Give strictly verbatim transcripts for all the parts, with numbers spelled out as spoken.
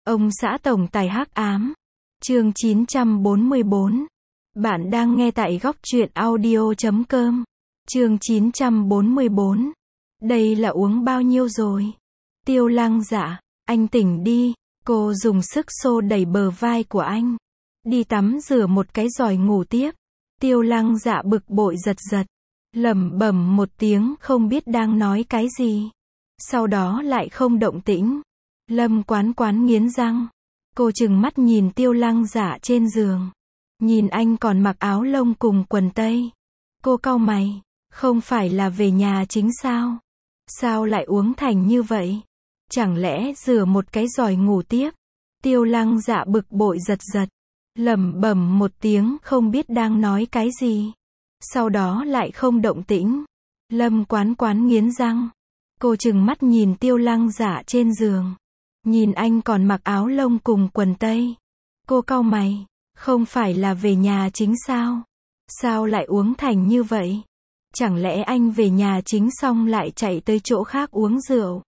Ông xã tổng tài hắc ám. Chương chín trăm bốn mươi bốn. Bạn đang nghe tại góc truyện audio chấm com. Chương chín trăm bốn mươi bốn. Đây là uống bao nhiêu rồi? Tiêu Lăng Dạ, anh tỉnh đi. Cô dùng sức xô đẩy bờ vai của anh. Đi tắm rửa một cái rồi ngủ tiếp. Tiêu Lăng Dạ bực bội giật giật, lẩm bẩm một tiếng không biết đang nói cái gì. Sau đó lại không động tĩnh. Lâm Quán Quán nghiến răng. Cô trừng mắt nhìn Tiêu Lăng Dạ trên giường. Nhìn anh còn mặc áo lông cùng quần tây. Cô cau mày. Không phải là về nhà chính sao? Sao lại uống thành như vậy? Chẳng lẽ rửa một cái rồi ngủ tiếp? Tiêu Lăng Dạ bực bội giật giật, lẩm bẩm một tiếng không biết đang nói cái gì. Sau đó lại không động tĩnh. Lâm Quán Quán nghiến răng. Cô trừng mắt nhìn Tiêu Lăng Dạ trên giường. Nhìn anh còn mặc áo lông cùng quần tây. Cô cau mày. Không phải là về nhà chính sao? Sao lại uống thành như vậy? Chẳng lẽ anh về nhà chính xong lại chạy tới chỗ khác uống rượu?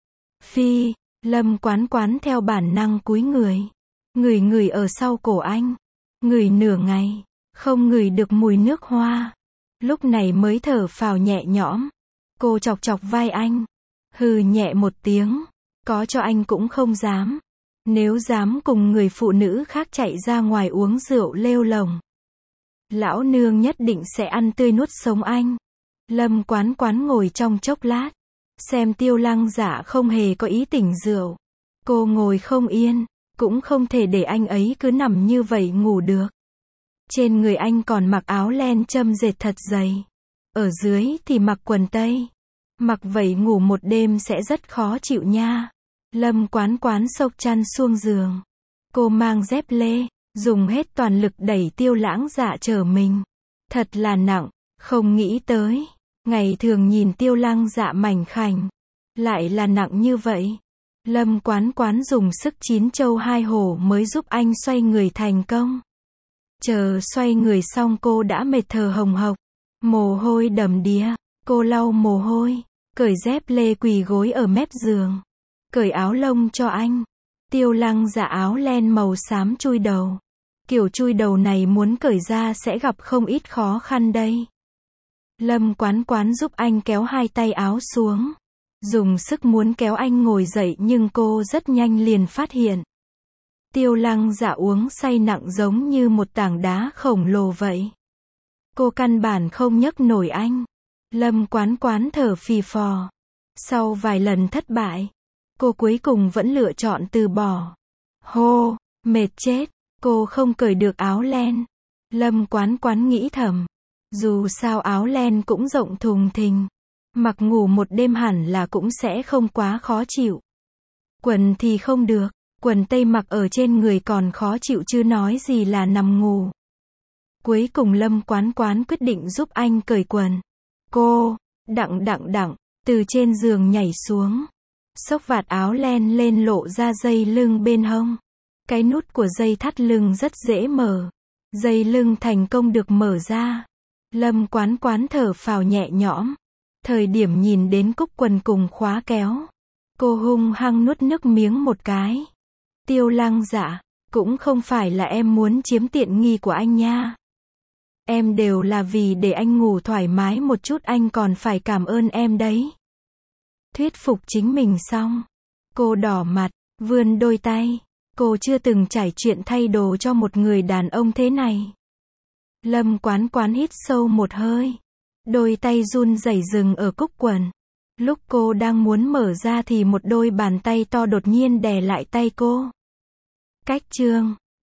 Phi, Lâm Quán Quán theo bản năng cúi người. Ngửi ngửi ở sau cổ anh. Ngửi nửa ngày, không ngửi được mùi nước hoa. Lúc này mới thở phào nhẹ nhõm. Cô chọc chọc vai anh. Hừ nhẹ một tiếng. Có cho anh cũng không dám. Nếu dám cùng người phụ nữ khác chạy ra ngoài uống rượu lêu lồng, lão nương nhất định sẽ ăn tươi nuốt sống anh. Lâm Quán Quán ngồi trong chốc lát. Xem Tiêu Lăng Dạ không hề có ý tỉnh rượu. Cô ngồi không yên. Cũng không thể để anh ấy cứ nằm như vậy ngủ được. Trên người anh còn mặc áo len châm dệt thật dày. Ở dưới thì mặc quần tây. Mặc vậy ngủ một đêm sẽ rất khó chịu nha. Lâm Quán Quán xốc chăn xuống giường. Cô mang dép lê, dùng hết toàn lực đẩy Tiêu Lăng Dạ trở mình. Thật là nặng, không nghĩ tới. Ngày thường nhìn Tiêu Lăng Dạ mảnh khảnh, lại là nặng như vậy. Lâm Quán Quán dùng sức chín châu hai hổ mới giúp anh xoay người thành công. Chờ xoay người xong cô đã mệt thở hồng hộc. Mồ hôi đầm đìa. Cô lau mồ hôi, cởi dép lê quỳ gối ở mép giường. Cởi áo lông cho anh. Tiêu Lăng Dạ áo len màu xám chui đầu. Kiểu chui đầu này muốn cởi ra sẽ gặp không ít khó khăn đây. Lâm Quán Quán giúp anh kéo hai tay áo xuống. Dùng sức muốn kéo anh ngồi dậy nhưng cô rất nhanh liền phát hiện. Tiêu Lăng Dạ uống say nặng giống như một tảng đá khổng lồ vậy. Cô căn bản không nhấc nổi anh. Lâm Quán Quán thở phì phò. Sau vài lần thất bại, cô cuối cùng vẫn lựa chọn từ bỏ. Hô, mệt chết, cô không cởi được áo len. Lâm Quán Quán nghĩ thầm. Dù sao áo len cũng rộng thùng thình. Mặc ngủ một đêm hẳn là cũng sẽ không quá khó chịu. Quần thì không được. Quần tây mặc ở trên người còn khó chịu chứ nói gì là nằm ngủ. Cuối cùng Lâm Quán Quán quyết định giúp anh cởi quần. Cô, đặng đặng đặng, từ trên giường nhảy xuống. Xốc vạt áo len lên lộ ra dây lưng bên hông. Cái nút của dây thắt lưng rất dễ mở. Dây lưng thành công được mở ra. Lâm Quán Quán thở phào nhẹ nhõm. Thời điểm nhìn đến cúc quần cùng khóa kéo, cô hung hăng nuốt nước miếng một cái. Tiêu Lăng Dạ, cũng không phải là em muốn chiếm tiện nghi của anh nha. Em đều là vì để anh ngủ thoải mái một chút, anh còn phải cảm ơn em đấy. Thuyết phục chính mình xong, cô đỏ mặt, vươn đôi tay. Cô chưa từng trải chuyện thay đồ cho một người đàn ông thế này. Lâm Quán Quán hít sâu một hơi. Đôi tay run rẩy dừng ở cúc quần. Lúc cô đang muốn mở ra thì một đôi bàn tay to đột nhiên đè lại tay cô. Cách chương